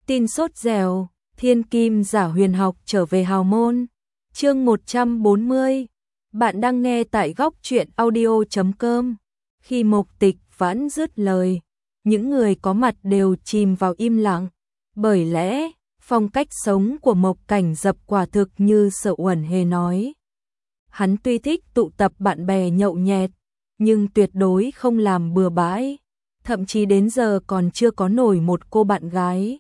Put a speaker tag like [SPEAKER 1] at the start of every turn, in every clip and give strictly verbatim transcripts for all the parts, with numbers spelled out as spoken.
[SPEAKER 1] Tin sốt dẻo, thiên kim giả huyền học trở về hào môn. Chương một trăm bốn mươi. Bạn đang nghe tại góc truyện audio chấm com. Khi Mộc Tịch Vãn dứt lời, những người có mặt đều chìm vào im lặng. Bởi lẽ, phong cách sống của Mộc Cảnh Dập quả thực như Sở Uẩn Hề nói. Hắn tuy thích tụ tập bạn bè nhậu nhẹt, nhưng tuyệt đối không làm bừa bãi. Thậm chí đến giờ còn chưa có nổi một cô bạn gái.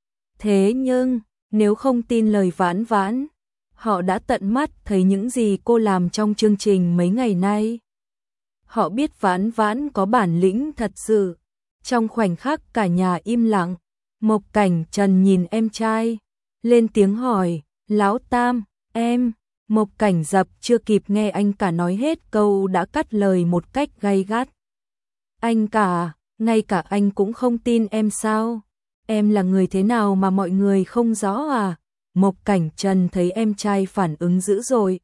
[SPEAKER 1] Thế nhưng, nếu không tin lời Vãn Vãn, họ đã tận mắt thấy những gì cô làm trong chương trình mấy ngày nay. Họ biết Vãn Vãn có bản lĩnh thật sự. Trong khoảnh khắc cả nhà im lặng, Mộc Cảnh Trần nhìn em trai, lên tiếng hỏi, Lão Tam, em. Mộc Cảnh Dập chưa kịp nghe anh cả nói hết câu đã cắt lời một cách gay gắt. Anh cả, ngay cả anh cũng không tin em sao? Em là người thế nào mà mọi người không rõ à? Mộc Cảnh Trần thấy em trai phản ứng dữ dội,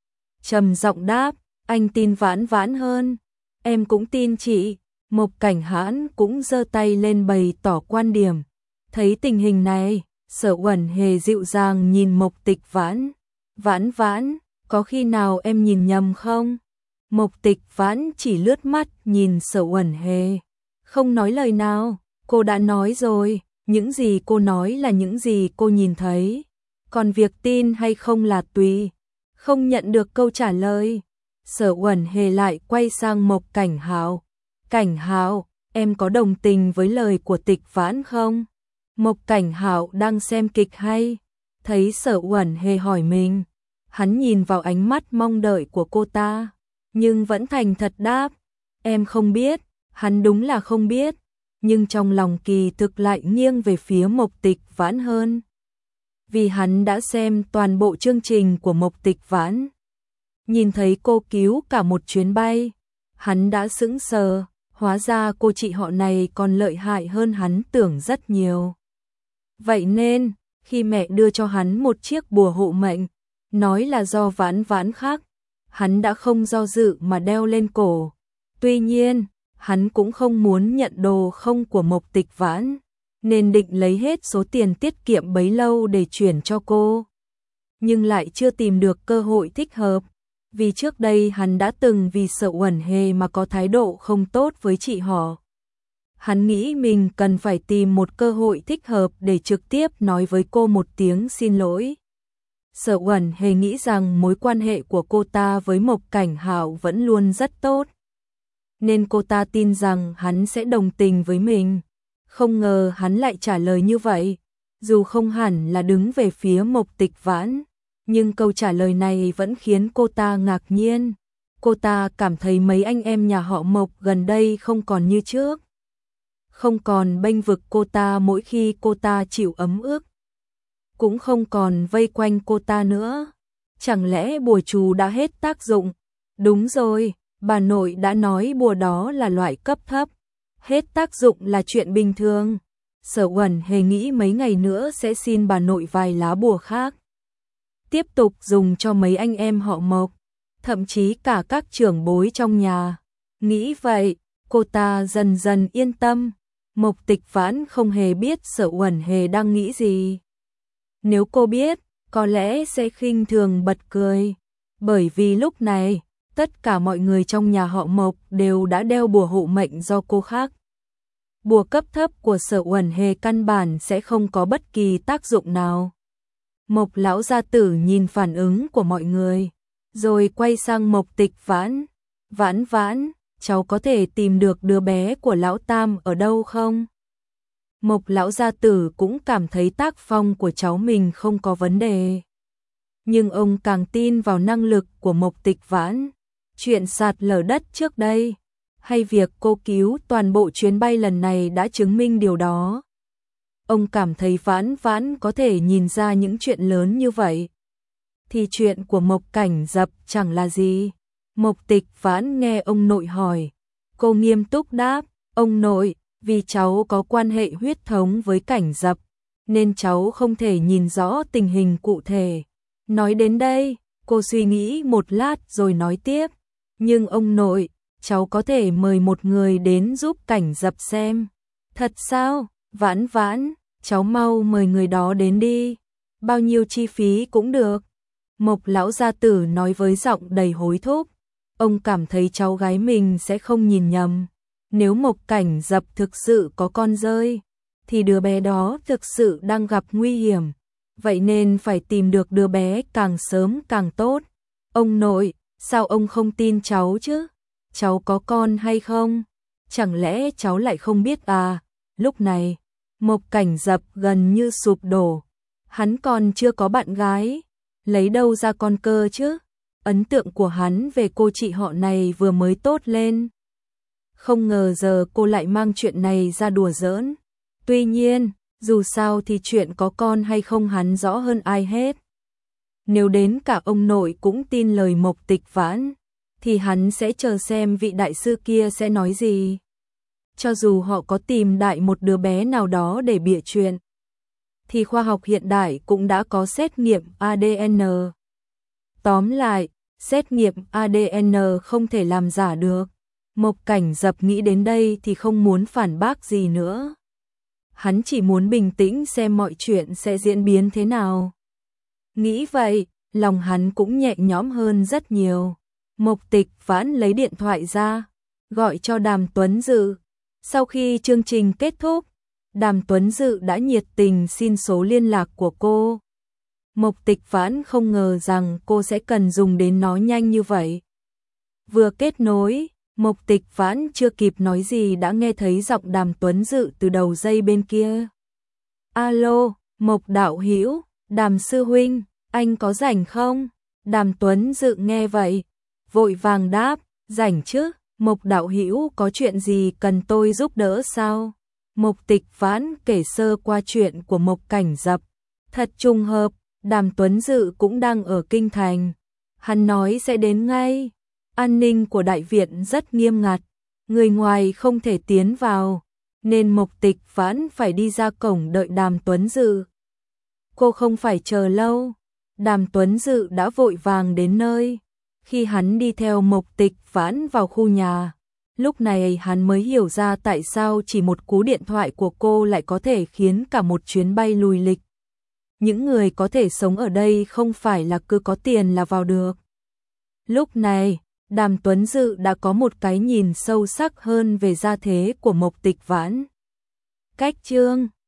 [SPEAKER 1] trầm giọng đáp, anh tin Vãn Vãn hơn. Em cũng tin chị. Mộc Cảnh Hãn cũng giơ tay lên bày tỏ quan điểm. Thấy tình hình này, Sở Uẩn Hề dịu dàng nhìn Mộc Tịch Vãn. Vãn Vãn, có khi nào em nhìn nhầm không? Mộc Tịch Vãn chỉ lướt mắt nhìn Sở Uẩn Hề, không nói lời nào. Cô đã nói rồi, những gì cô nói là những gì cô nhìn thấy. Còn việc tin hay không là tùy. Không nhận được câu trả lời, Sở Uẩn Hề lại quay sang Mộc Cảnh Hạo. Cảnh Hạo, em có đồng tình với lời của Tịch Vãn không? Mộc Cảnh Hạo đang xem kịch hay, thấy Sở Uẩn Hề hỏi mình, hắn nhìn vào ánh mắt mong đợi của cô ta, nhưng vẫn thành thật đáp, em không biết. Hắn đúng là không biết, nhưng trong lòng kỳ thực lại nghiêng về phía Mộc Tịch Vãn hơn. Vì hắn đã xem toàn bộ chương trình của Mộc Tịch Vãn. Nhìn thấy cô cứu cả một chuyến bay, hắn đã sững sờ, hóa ra cô chị họ này còn lợi hại hơn hắn tưởng rất nhiều. Vậy nên, khi mẹ đưa cho hắn một chiếc bùa hộ mệnh, nói là do Vãn Vãn khắc, hắn đã không do dự mà đeo lên cổ. Tuy nhiên, hắn cũng không muốn nhận đồ không của Mộc Tịch Vãn, nên định lấy hết số tiền tiết kiệm bấy lâu để chuyển cho cô. Nhưng lại chưa tìm được cơ hội thích hợp, vì trước đây hắn đã từng vì Sở Uẩn Hề mà có thái độ không tốt với chị họ. Hắn nghĩ mình cần phải tìm một cơ hội thích hợp để trực tiếp nói với cô một tiếng xin lỗi. Sở Uẩn Hề nghĩ rằng mối quan hệ của cô ta với Mộc Cảnh Hạo vẫn luôn rất tốt, nên cô ta tin rằng hắn sẽ đồng tình với mình. Không ngờ hắn lại trả lời như vậy, dù không hẳn là đứng về phía Mộc Tịch Vãn, nhưng câu trả lời này vẫn khiến cô ta ngạc nhiên. Cô ta cảm thấy mấy anh em nhà họ Mộc gần đây không còn như trước, không còn bênh vực cô ta mỗi khi cô ta chịu ấm ức, cũng không còn vây quanh cô ta nữa. Chẳng lẽ bùa chú đã hết tác dụng? Đúng rồi, bà nội đã nói bùa đó là loại cấp thấp, hết tác dụng là chuyện bình thường. Sở Uẩn Hề nghĩ mấy ngày nữa sẽ xin bà nội vài lá bùa khác, tiếp tục dùng cho mấy anh em họ Mộc, thậm chí cả các trưởng bối trong nhà. Nghĩ vậy, cô ta dần dần yên tâm. Mộc Tịch Vãn không hề biết Sở Uẩn Hề đang nghĩ gì. Nếu cô biết, có lẽ sẽ khinh thường bật cười, bởi vì lúc này, tất cả mọi người trong nhà họ Mộc đều đã đeo bùa hộ mệnh do cô khắc. Bùa cấp thấp của Sở Uẩn Hề căn bản sẽ không có bất kỳ tác dụng nào. Mộc lão gia tử nhìn phản ứng của mọi người, rồi quay sang Mộc Tịch Vãn. Vãn Vãn, cháu có thể tìm được đứa bé của Lão Tam ở đâu không? Mộc lão gia tử cũng cảm thấy tác phong của cháu mình không có vấn đề, nhưng ông càng tin vào năng lực của Mộc Tịch Vãn. Chuyện sạt lở đất trước đây, hay việc cô cứu toàn bộ chuyến bay lần này đã chứng minh điều đó. Ông cảm thấy Vãn Vãn có thể nhìn ra những chuyện lớn như vậy, thì chuyện của Mộc Cảnh Dập chẳng là gì. Mộc Tịch Vãn nghe ông nội hỏi, cô nghiêm túc đáp, ông nội, vì cháu có quan hệ huyết thống với Cảnh Dập, nên cháu không thể nhìn rõ tình hình cụ thể. Nói đến đây, cô suy nghĩ một lát rồi nói tiếp, nhưng ông nội, cháu có thể mời một người đến giúp Cảnh Dập xem. Thật sao? Vãn Vãn, cháu mau mời người đó đến đi, bao nhiêu chi phí cũng được. Mộc lão gia tử nói với giọng đầy hối thúc, ông cảm thấy cháu gái mình sẽ không nhìn nhầm. Nếu Mộc Cảnh Dập thực sự có con rơi, thì đứa bé đó thực sự đang gặp nguy hiểm, vậy nên phải tìm được đứa bé càng sớm càng tốt. Ông nội, sao ông không tin cháu chứ? Cháu có con hay không? Chẳng lẽ cháu lại không biết à? Lúc này, Mộc Cảnh Dập gần như sụp đổ. Hắn còn chưa có bạn gái, lấy đâu ra con cơ chứ? Ấn tượng của hắn về cô chị họ này vừa mới tốt lên. Không ngờ giờ cô lại mang chuyện này ra đùa giỡn. Tuy nhiên, dù sao thì chuyện có con hay không hắn rõ hơn ai hết. Nếu đến cả ông nội cũng tin lời Mộc Tịch Vãn, thì hắn sẽ chờ xem vị đại sư kia sẽ nói gì. Cho dù họ có tìm đại một đứa bé nào đó để bịa chuyện, thì khoa học hiện đại cũng đã có xét nghiệm a đê en. Tóm lại, xét nghiệm a đê en không thể làm giả được. Mộc Cảnh Dập nghĩ đến đây thì không muốn phản bác gì nữa. Hắn chỉ muốn bình tĩnh xem mọi chuyện sẽ diễn biến thế nào. Nghĩ vậy, lòng hắn cũng nhẹ nhõm hơn rất nhiều. Mộc Tịch Vãn lấy điện thoại ra, gọi cho Đàm Tuấn Dự. Sau khi chương trình kết thúc, Đàm Tuấn Dự đã nhiệt tình xin số liên lạc của cô. Mộc Tịch Vãn không ngờ rằng cô sẽ cần dùng đến nó nhanh như vậy. Vừa kết nối, Mộc Tịch Vãn chưa kịp nói gì đã nghe thấy giọng Đàm Tuấn Dự từ đầu dây bên kia. Alo, Mộc đạo hữu, Đàm sư huynh, anh có rảnh không? Đàm Tuấn Dự nghe vậy, vội vàng đáp, rảnh chứ, Mộc đạo hữu có chuyện gì cần tôi giúp đỡ sao? Mộc Tịch Vãn kể sơ qua chuyện của Mộc Cảnh Dập. Thật trùng hợp, Đàm Tuấn Dự cũng đang ở kinh thành. Hắn nói sẽ đến ngay. An ninh của đại viện rất nghiêm ngặt, người ngoài không thể tiến vào, nên Mộc Tịch Vãn phải đi ra cổng đợi Đàm Tuấn Dự. Cô không phải chờ lâu, Đàm Tuấn Dự đã vội vàng đến nơi. Khi hắn đi theo Mộc Tịch Vãn vào khu nhà, lúc này hắn mới hiểu ra tại sao chỉ một cú điện thoại của cô lại có thể khiến cả một chuyến bay lùi lịch. Những người có thể sống ở đây không phải là cứ có tiền là vào được. Lúc này, Đàm Tuấn Dự đã có một cái nhìn sâu sắc hơn về gia thế của Mộc Tịch Vãn. Cách chương